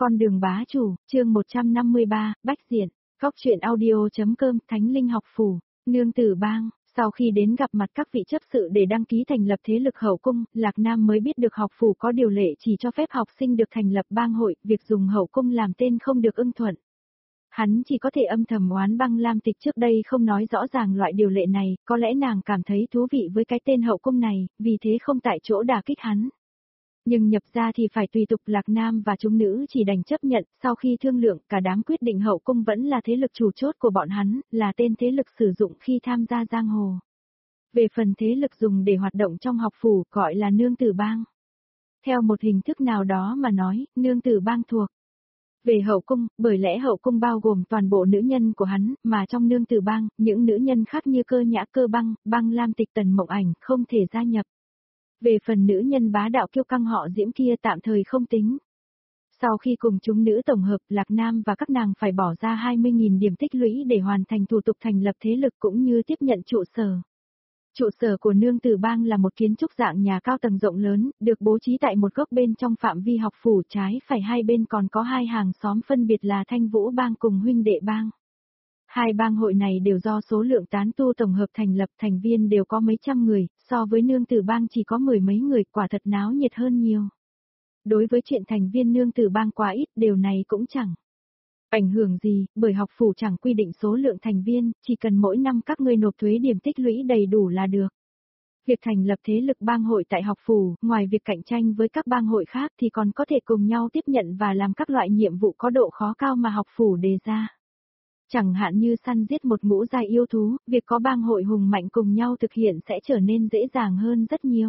Con đường bá chủ, chương 153, Bách Diện, Góc truyện audio.com, Thánh Linh học phủ, Nương Tử Bang. Sau khi đến gặp mặt các vị chấp sự để đăng ký thành lập thế lực hậu cung, Lạc Nam mới biết được học phủ có điều lệ chỉ cho phép học sinh được thành lập bang hội, việc dùng hậu cung làm tên không được ưng thuận. Hắn chỉ có thể âm thầm oán Băng Lam Tịch trước đây không nói rõ ràng loại điều lệ này, có lẽ nàng cảm thấy thú vị với cái tên hậu cung này, vì thế không tại chỗ đả kích hắn. Nhưng nhập ra thì phải tùy tục, Lạc Nam và chúng nữ chỉ đành chấp nhận, sau khi thương lượng cả đám quyết định hậu cung vẫn là thế lực chủ chốt của bọn hắn, là tên thế lực sử dụng khi tham gia giang hồ. Về phần thế lực dùng để hoạt động trong học phủ gọi là Nương Tử Bang. Theo một hình thức nào đó mà nói, Nương Tử Bang thuộc về hậu cung, bởi lẽ hậu cung bao gồm toàn bộ nữ nhân của hắn, mà trong Nương Tử Bang, những nữ nhân khác như Cơ Nhã, Cơ Băng, Băng Lam Tịch, Tần Mộng Ảnh không thể gia nhập. Về phần nữ nhân bá đạo kiêu căng họ Diễm kia tạm thời không tính. Sau khi cùng chúng nữ tổng hợp, Lạc Nam và các nàng phải bỏ ra 20.000 điểm tích lũy để hoàn thành thủ tục thành lập thế lực cũng như tiếp nhận trụ sở. Trụ sở của Nương Tử Bang là một kiến trúc dạng nhà cao tầng rộng lớn, được bố trí tại một góc bên trong phạm vi học phủ, trái phải hai bên còn có hai hàng xóm phân biệt là Thanh Vũ Bang cùng Huynh Đệ Bang. Hai bang hội này đều do số lượng tán tu tổng hợp thành lập, thành viên đều có mấy trăm người, so với Nương Tử Bang chỉ có mười mấy người, quả thật náo nhiệt hơn nhiều. Đối với chuyện thành viên Nương Tử Bang quá ít, điều này cũng chẳng ảnh hưởng gì, bởi học phủ chẳng quy định số lượng thành viên, chỉ cần mỗi năm các ngươi nộp thuế điểm tích lũy đầy đủ là được. Việc thành lập thế lực bang hội tại học phủ, ngoài việc cạnh tranh với các bang hội khác thì còn có thể cùng nhau tiếp nhận và làm các loại nhiệm vụ có độ khó cao mà học phủ đề ra. Chẳng hạn như săn giết một ngũ giai yêu thú, việc có bang hội hùng mạnh cùng nhau thực hiện sẽ trở nên dễ dàng hơn rất nhiều.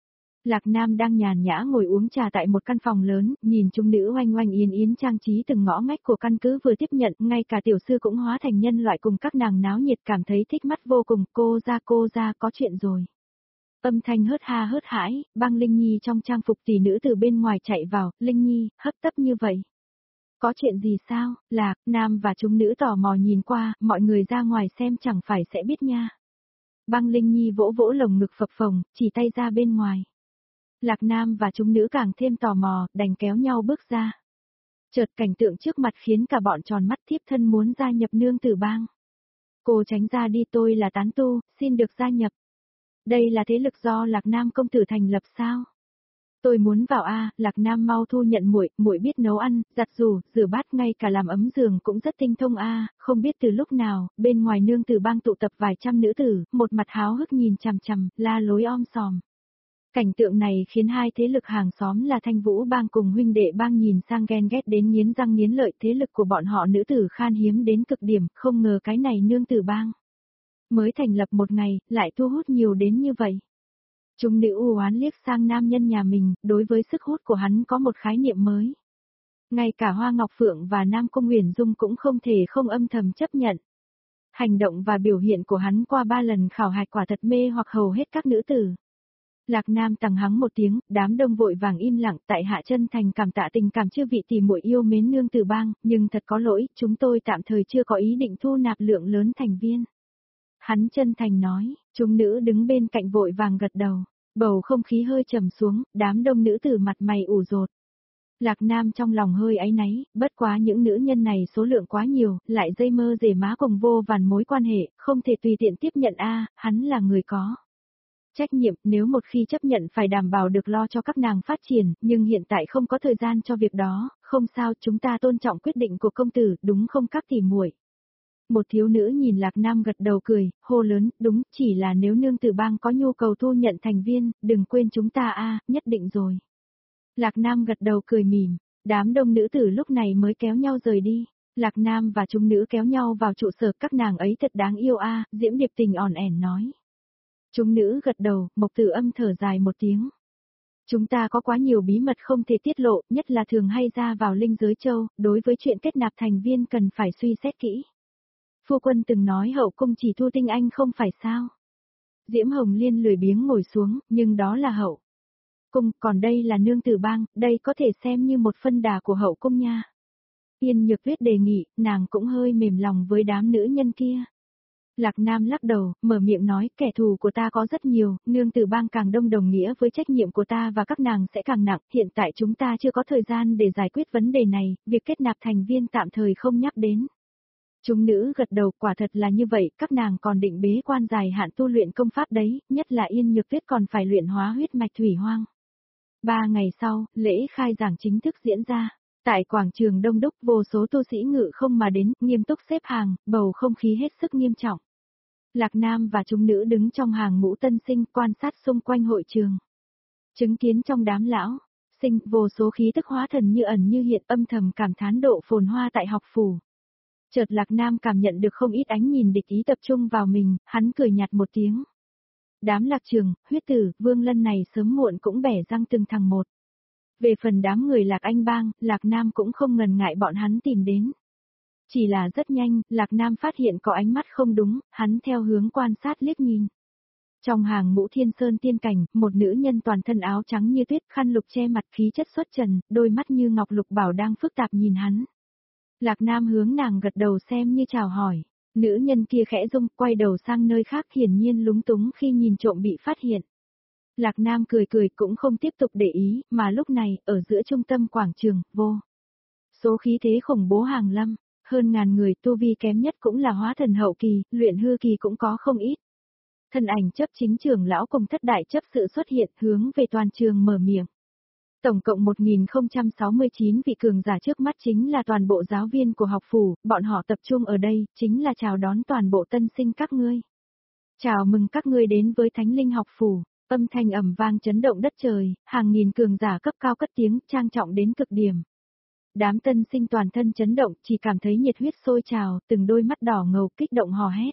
Lạc Nam đang nhàn nhã ngồi uống trà tại một căn phòng lớn, nhìn chúng nữ oanh oanh yến yến trang trí từng ngõ ngách của căn cứ vừa tiếp nhận, ngay cả tiểu sư cũng hóa thành nhân loại cùng các nàng náo nhiệt, cảm thấy thích mắt vô cùng. Cô ra có chuyện rồi. Âm thanh hớt ha hớt hãi, Băng Linh Nhi trong trang phục tỷ nữ từ bên ngoài chạy vào. Linh Nhi, hấp tấp như vậy. Có chuyện gì sao? Lạc Nam và chúng nữ tò mò nhìn qua, mọi người ra ngoài xem chẳng phải sẽ biết nha. Băng Linh Nhi vỗ vỗ lồng ngực phập phồng, chỉ tay ra bên ngoài. Lạc Nam và chúng nữ càng thêm tò mò, đành kéo nhau bước ra. Chợt cảnh tượng trước mặt khiến cả bọn tròn mắt, thiếp thân muốn gia nhập Nương Tử Bang. Cô tránh ra đi, tôi là tán tu, xin được gia nhập. Đây là thế lực do Lạc Nam công tử thành lập sao? Tôi muốn vào a. Lạc Nam mau thu nhận muội, muội biết nấu ăn, giặt giũ, rửa bát, ngay cả làm ấm giường cũng rất tinh thông a. Không biết từ lúc nào, bên ngoài Nương Tử Bang tụ tập vài trăm nữ tử, một mặt háo hức nhìn chằm chằm, la lối om sòm. Cảnh tượng này khiến hai thế lực hàng xóm là Thanh Vũ Bang cùng Huynh Đệ Bang nhìn sang ghen ghét đến nghiến răng nghiến lợi, thế lực của bọn họ nữ tử khan hiếm đến cực điểm, không ngờ cái này Nương Tử Bang mới thành lập một ngày, lại thu hút nhiều đến như vậy. Chúng nữ u oán liếc sang nam nhân nhà mình, đối với sức hút của hắn có một khái niệm mới. Ngay cả Hoa Ngọc Phượng và Nam Cung Huyền Dung cũng không thể không âm thầm chấp nhận. Hành động và biểu hiện của hắn qua 3 lần khảo hạch quả thật mê hoặc hầu hết các nữ tử. Lạc Nam tằng hắng một tiếng, đám đông vội vàng im lặng, tại hạ chân thành cảm tạ tình cảm chư vị tỷ muội yêu mến Nương Tử Bang, nhưng thật có lỗi, chúng tôi tạm thời chưa có ý định thu nạp lượng lớn thành viên. Hắn chân thành nói, chúng nữ đứng bên cạnh vội vàng gật đầu, bầu không khí hơi trầm xuống, đám đông nữ tử mặt mày ủ rột. Lạc Nam trong lòng hơi áy náy, bất quá những nữ nhân này số lượng quá nhiều, lại dây mơ rể má cùng vô vàn mối quan hệ, không thể tùy tiện tiếp nhận hắn là người có trách nhiệm, nếu một khi chấp nhận phải đảm bảo được lo cho các nàng phát triển, nhưng hiện tại không có thời gian cho việc đó, không sao, chúng ta tôn trọng quyết định của công tử, đúng không các tỷ muội? Một thiếu nữ nhìn Lạc Nam gật đầu cười, hô lớn, đúng, chỉ là nếu Nương Tử Bang có nhu cầu thu nhận thành viên, đừng quên chúng ta nhất định rồi. Lạc Nam gật đầu cười mỉm, đám đông nữ tử lúc này mới kéo nhau rời đi. Lạc Nam và chúng nữ kéo nhau vào trụ sở, các nàng ấy thật đáng yêu Diễm Điệp Tình ỏn ẻn nói. Chúng nữ gật đầu, Mộc Tử Âm thở dài một tiếng. Chúng ta có quá nhiều bí mật không thể tiết lộ, nhất là thường hay ra vào linh giới châu, đối với chuyện kết nạp thành viên cần phải suy xét kỹ. Phu quân từng nói hậu cung chỉ thu tinh anh không phải sao? Diễm Hồng Liên lười biếng ngồi xuống, nhưng đó là hậu cung, còn đây là Nương Tử Bang, đây có thể xem như một phân đà của hậu cung nha. Yên Nhược Tuyết đề nghị, nàng cũng hơi mềm lòng với đám nữ nhân kia. Lạc Nam lắc đầu, mở miệng nói, kẻ thù của ta có rất nhiều, nương tử bang càng đông đồng nghĩa với trách nhiệm của ta và các nàng sẽ càng nặng, hiện tại chúng ta chưa có thời gian để giải quyết vấn đề này, việc kết nạp thành viên tạm thời không nhắc đến. Chúng nữ gật đầu, quả thật là như vậy, các nàng còn định bế quan dài hạn tu luyện công pháp đấy, nhất là Yên Nhược Tuyết còn phải luyện hóa huyết mạch thủy hoang. 3 ngày sau, lễ khai giảng chính thức diễn ra. Tại quảng trường đông đúc, vô số tu sĩ ngự không mà đến, nghiêm túc xếp hàng, bầu không khí hết sức nghiêm trọng. Lạc Nam và chúng nữ đứng trong hàng ngũ tân sinh quan sát xung quanh hội trường. Chứng kiến trong đám lão sinh, vô số khí tức hóa thần như ẩn như hiện, âm thầm cảm thán độ phồn hoa tại học phủ. Chợt Lạc Nam cảm nhận được không ít ánh nhìn địch ý tập trung vào mình, hắn cười nhạt một tiếng. Đám Lạc Trường, Huyết Tử, Vương Lân này sớm muộn cũng bẻ răng từng thằng một. Về phần đám người Lạc Anh Bang, Lạc Nam cũng không ngần ngại bọn hắn tìm đến. Chỉ là rất nhanh, Lạc Nam phát hiện có ánh mắt không đúng, hắn theo hướng quan sát liếc nhìn. Trong hàng ngũ Thiên Sơn tiên cảnh, một nữ nhân toàn thân áo trắng như tuyết, khăn lục che mặt, khí chất xuất trần, đôi mắt như ngọc lục bảo đang phức tạp nhìn hắn. Lạc Nam hướng nàng gật đầu xem như chào hỏi. Nữ nhân kia khẽ rung, quay đầu sang nơi khác, hiển nhiên lúng túng khi nhìn trộm bị phát hiện. Lạc Nam cười cười cũng không tiếp tục để ý, mà lúc này, ở giữa trung tâm quảng trường, vô số khí thế khủng bố hàng lâm, hơn ngàn người, tu vi kém nhất cũng là hóa thần hậu kỳ, luyện hư kỳ cũng có không ít. Thân ảnh chấp chính trưởng lão cùng thất đại chấp sự xuất hiện, hướng về toàn trường mở miệng. Tổng cộng 1069 vị cường giả trước mắt chính là toàn bộ giáo viên của học phủ, bọn họ tập trung ở đây, chính là chào đón toàn bộ tân sinh các ngươi. Chào mừng các ngươi đến với Thánh Linh học phủ. Âm thanh ầm vang chấn động đất trời, hàng nghìn cường giả cấp cao cất tiếng, trang trọng đến cực điểm. Đám tân sinh toàn thân chấn động, chỉ cảm thấy nhiệt huyết sôi trào, từng đôi mắt đỏ ngầu kích động hò hét.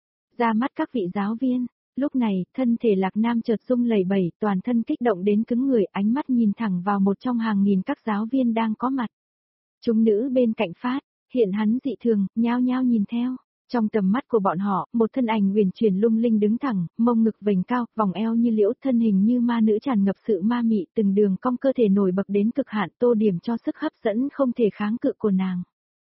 Ra mắt các vị giáo viên, lúc này, thân thể Lạc Nam chợt rung lẩy bẩy, toàn thân kích động đến cứng người, ánh mắt nhìn thẳng vào một trong hàng nghìn các giáo viên đang có mặt. Chúng nữ bên cạnh phát, hiện hắn dị thường, nhao nhao nhìn theo. Trong tầm mắt của bọn họ, một thân ảnh huyền chuyển lung linh đứng thẳng, mông ngực vành cao, vòng eo như liễu, thân hình như ma nữ tràn ngập sự ma mị, từng đường cong cơ thể nổi bật đến cực hạn, tô điểm cho sức hấp dẫn không thể kháng cự của nàng.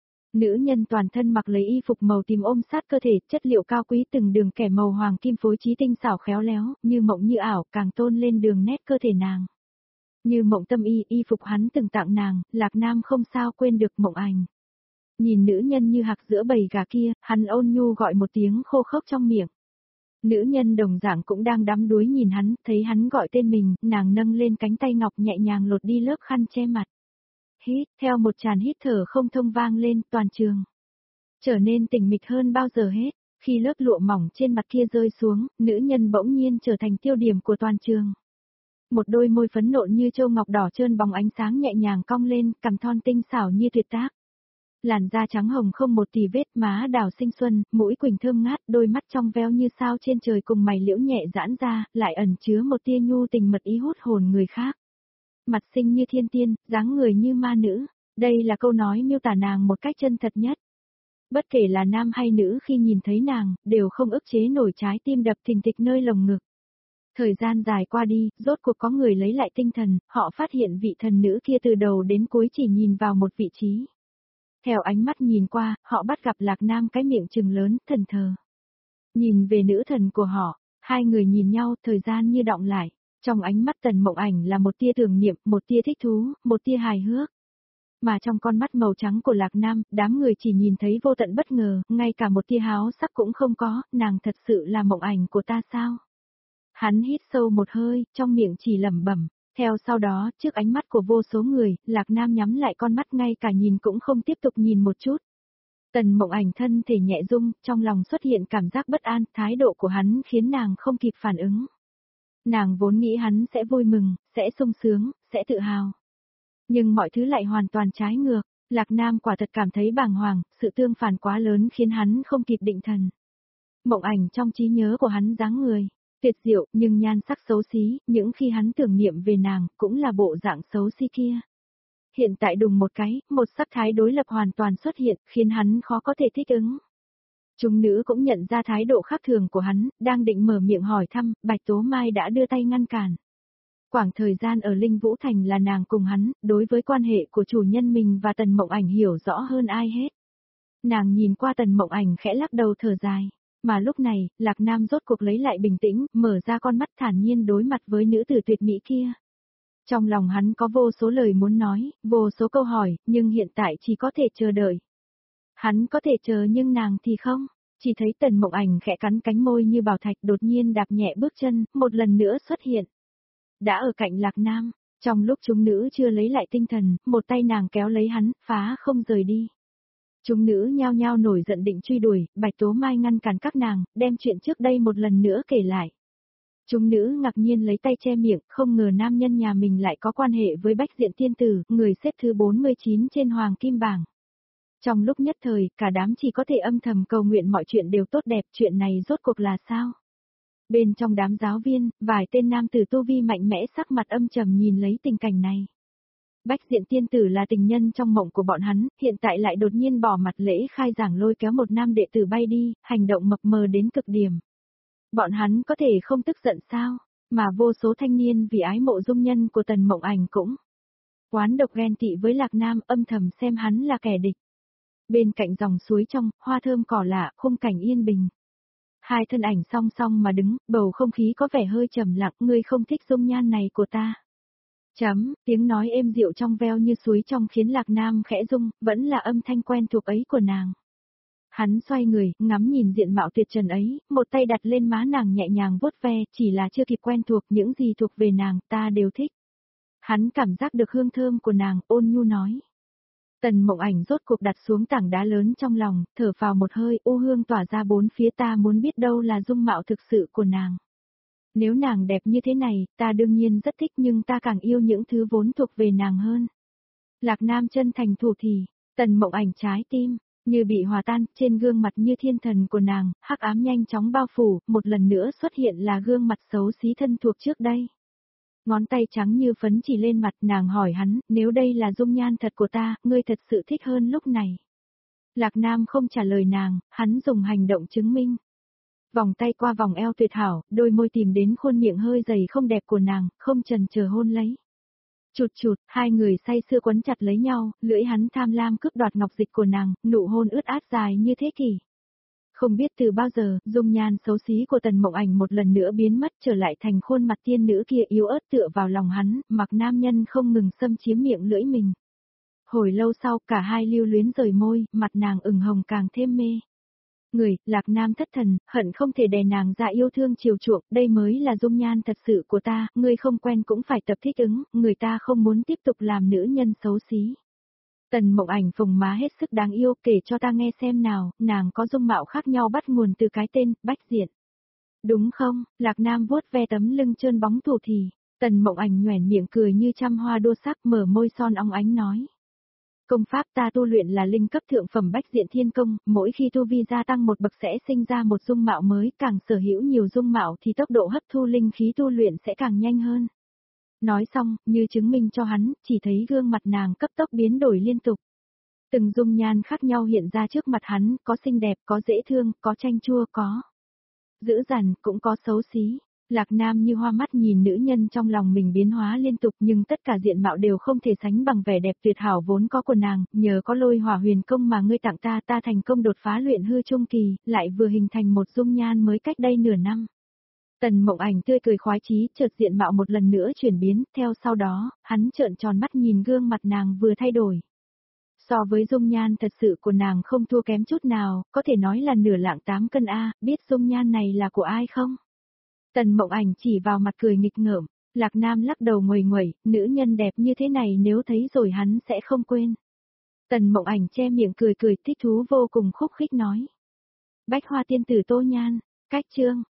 Nữ nhân toàn thân mặc lấy y phục màu tím ôm sát cơ thể, chất liệu cao quý, từng đường kẻ màu hoàng kim phối trí tinh xảo khéo léo, như mộng như ảo, càng tôn lên đường nét cơ thể nàng. Như mộng tâm y phục hắn từng tặng nàng, Lạc Nam không sao quên được Mộng Ảnh. Nhìn nữ nhân như hạc giữa bầy gà kia, hắn ôn nhu gọi một tiếng khô khốc trong miệng. Nữ nhân đồng dạng cũng đang đắm đuối nhìn hắn, thấy hắn gọi tên mình, nàng nâng lên cánh tay ngọc nhẹ nhàng lột đi lớp khăn che mặt. Hít, theo một tràn hít thở không thông vang lên, toàn trường trở nên tĩnh mịch hơn bao giờ hết. Khi lớp lụa mỏng trên mặt kia rơi xuống, nữ nhân bỗng nhiên trở thành tiêu điểm của toàn trường. Một đôi môi phấn nộn như châu ngọc đỏ trơn bóng ánh sáng nhẹ nhàng cong lên, cằm thon tinh xảo như tuyệt tác. Làn da trắng hồng không một tì vết, má đào xinh xuân, mũi quỳnh thơm ngát, đôi mắt trong veo như sao trên trời cùng mày liễu nhẹ giãn ra, lại ẩn chứa một tia nhu tình mật ý hút hồn người khác. Mặt xinh như thiên tiên, dáng người như ma nữ, đây là câu nói miêu tả nàng một cách chân thật nhất. Bất kể là nam hay nữ khi nhìn thấy nàng, đều không ức chế nổi trái tim đập thình thịch nơi lồng ngực. Thời gian dài qua đi, rốt cuộc có người lấy lại tinh thần, họ phát hiện vị thần nữ kia từ đầu đến cuối chỉ nhìn vào một vị trí. Theo ánh mắt nhìn qua, họ bắt gặp Lạc Nam cái miệng trừng lớn, thần thờ. Nhìn về nữ thần của họ, hai người nhìn nhau, thời gian như đọng lại. Trong ánh mắt Tần Mộng Ảnh là một tia tưởng niệm, một tia thích thú, một tia hài hước. Mà trong con mắt màu trắng của Lạc Nam, đám người chỉ nhìn thấy vô tận bất ngờ, ngay cả một tia háo sắc cũng không có, nàng thật sự là Mộng Ảnh của ta sao? Hắn hít sâu một hơi, trong miệng chỉ lẩm bẩm. Theo sau đó, trước ánh mắt của vô số người, Lạc Nam nhắm lại con mắt ngay cả nhìn cũng không tiếp tục nhìn một chút. Tần Mộng Ảnh thân thể nhẹ rung, trong lòng xuất hiện cảm giác bất an, thái độ của hắn khiến nàng không kịp phản ứng. Nàng vốn nghĩ hắn sẽ vui mừng, sẽ sung sướng, sẽ tự hào. Nhưng mọi thứ lại hoàn toàn trái ngược, Lạc Nam quả thật cảm thấy bàng hoàng, sự tương phản quá lớn khiến hắn không kịp định thần. Mộng Ảnh trong trí nhớ của hắn dáng người tuyệt diệu, nhưng nhan sắc xấu xí, những khi hắn tưởng niệm về nàng, cũng là bộ dạng xấu xí kia. Hiện tại đùng một cái, một sắc thái đối lập hoàn toàn xuất hiện, khiến hắn khó có thể thích ứng. Chúng nữ cũng nhận ra thái độ khác thường của hắn, đang định mở miệng hỏi thăm, Bạch Tố Mai đã đưa tay ngăn cản. Quảng thời gian ở Linh Vũ Thành là nàng cùng hắn, đối với quan hệ của chủ nhân mình và Tần Mộng Ảnh hiểu rõ hơn ai hết. Nàng nhìn qua Tần Mộng Ảnh khẽ lắc đầu thở dài. Mà lúc này, Lạc Nam rốt cuộc lấy lại bình tĩnh, mở ra con mắt thản nhiên đối mặt với nữ tử tuyệt mỹ kia. Trong lòng hắn có vô số lời muốn nói, vô số câu hỏi, nhưng hiện tại chỉ có thể chờ đợi. Hắn có thể chờ nhưng nàng thì không. Chỉ thấy Tần Mộng Ảnh khẽ cắn cánh môi như bảo thạch đột nhiên đạp nhẹ bước chân, một lần nữa xuất hiện. Đã ở cạnh Lạc Nam, trong lúc chúng nữ chưa lấy lại tinh thần, một tay nàng kéo lấy hắn, phá không rời đi. Chúng nữ nhao nhao nổi giận định truy đuổi, Bạch Tố Mai ngăn cản các nàng, đem chuyện trước đây một lần nữa kể lại. Chúng nữ ngạc nhiên lấy tay che miệng, không ngờ nam nhân nhà mình lại có quan hệ với Bách Diện Tiên Tử, người xếp thứ 49 trên Hoàng Kim Bảng. Trong lúc nhất thời, cả đám chỉ có thể âm thầm cầu nguyện mọi chuyện đều tốt đẹp, chuyện này rốt cuộc là sao? Bên trong đám giáo viên, vài tên nam tử tu vi mạnh mẽ sắc mặt âm trầm nhìn lấy tình cảnh này. Bách Diện Tiên Tử là tình nhân trong mộng của bọn hắn, hiện tại lại đột nhiên bỏ mặt lễ khai giảng lôi kéo một nam đệ tử bay đi, hành động mập mờ đến cực điểm. Bọn hắn có thể không tức giận sao, mà vô số thanh niên vì ái mộ dung nhân của Tần Mộng Ảnh cũng oán độc ghen tị với Lạc Nam, âm thầm xem hắn là kẻ địch. Bên cạnh dòng suối trong, hoa thơm cỏ lạ, khung cảnh yên bình. Hai thân ảnh song song mà đứng, bầu không khí có vẻ hơi trầm lặng, ngươi không thích dung nhan này của ta. Tiếng nói êm dịu trong veo như suối trong khiến Lạc Nam khẽ rung, vẫn là âm thanh quen thuộc ấy của nàng. Hắn xoay người, ngắm nhìn diện mạo tuyệt trần ấy, một tay đặt lên má nàng nhẹ nhàng vuốt ve, chỉ là chưa kịp quen thuộc những gì thuộc về nàng, ta đều thích. Hắn cảm giác được hương thơm của nàng, ôn nhu nói. Tần Mộng Ảnh rốt cuộc đặt xuống tảng đá lớn trong lòng, thở vào một hơi, u hương tỏa ra bốn phía, ta muốn biết đâu là dung mạo thực sự của nàng. Nếu nàng đẹp như thế này, ta đương nhiên rất thích nhưng ta càng yêu những thứ vốn thuộc về nàng hơn. Lạc Nam chân thành thủ thỉ, Tần Mộng Ảnh trái tim như bị hòa tan, trên gương mặt như thiên thần của nàng, hắc ám nhanh chóng bao phủ, một lần nữa xuất hiện là gương mặt xấu xí thân thuộc trước đây. Ngón tay trắng như phấn chỉ lên mặt, nàng hỏi hắn, nếu đây là dung nhan thật của ta, ngươi thật sự thích hơn lúc này. Lạc Nam không trả lời nàng, hắn dùng hành động chứng minh. Vòng tay qua vòng eo tuyệt hảo, đôi môi tìm đến khuôn miệng hơi dày không đẹp của nàng, không chần chờ hôn lấy. Chụt chụt, hai người say sưa quấn chặt lấy nhau, lưỡi hắn tham lam cướp đoạt ngọc dịch của nàng, nụ hôn ướt át dài như thế kỷ. Không biết từ bao giờ, dung nhan xấu xí của Tần Mộng Ảnh một lần nữa biến mất, trở lại thành khuôn mặt tiên nữ kia yếu ớt tựa vào lòng hắn, mặc nam nhân không ngừng xâm chiếm miệng lưỡi mình. Hồi lâu sau, cả hai lưu luyến rời môi, mặt nàng ửng hồng càng thêm mê. Lạc Nam thất thần, hận không thể đè nàng ra yêu thương chiều chuộng, đây mới là dung nhan thật sự của ta, ngươi không quen cũng phải tập thích ứng, người ta không muốn tiếp tục làm nữ nhân xấu xí. Tần Mộng Ảnh phồng má hết sức đáng yêu, kể cho ta nghe xem nào, nàng có dung mạo khác nhau bắt nguồn từ cái tên, Bách Diện. Đúng không? Lạc Nam vuốt ve tấm lưng trơn bóng thủ thì, Tần Mộng Ảnh nhoẻn miệng cười như trăm hoa đua sắc, mở môi son óng ánh nói. Công pháp ta tu luyện là linh cấp thượng phẩm Bách Diện Thiên Công, mỗi khi tu vi gia tăng một bậc sẽ sinh ra một dung mạo mới, càng sở hữu nhiều dung mạo thì tốc độ hấp thu linh khí tu luyện sẽ càng nhanh hơn. Nói xong, như chứng minh cho hắn, chỉ thấy gương mặt nàng cấp tốc biến đổi liên tục. Từng dung nhan khác nhau hiện ra trước mặt hắn, có xinh đẹp, có dễ thương, có chanh chua, có dữ dằn, cũng có xấu xí. Lạc Nam như hoa mắt nhìn nữ nhân trong lòng mình biến hóa liên tục nhưng tất cả diện mạo đều không thể sánh bằng vẻ đẹp tuyệt hảo vốn có của nàng, nhờ có Lôi Hỏa Huyền Công mà ngươi tặng ta, ta thành công đột phá luyện hư trung kỳ, lại vừa hình thành một dung nhan mới cách đây nửa năm. Tần Mộng Ảnh tươi cười khoái chí, chợt diện mạo một lần nữa chuyển biến, theo sau đó, hắn trợn tròn mắt nhìn gương mặt nàng vừa thay đổi. So với dung nhan thật sự của nàng không thua kém chút nào, có thể nói là nửa lạng 8 cân a, biết dung nhan này là của ai không? Tần Mộng Ảnh chỉ vào mặt cười nghịch ngợm, Lạc Nam lắc đầu nguầy nguẩy, nữ nhân đẹp như thế này nếu thấy rồi hắn sẽ không quên. Tần Mộng Ảnh che miệng cười cười thích thú vô cùng khúc khích nói. Bách Hoa tiên tử Tô Nhan, cách chương.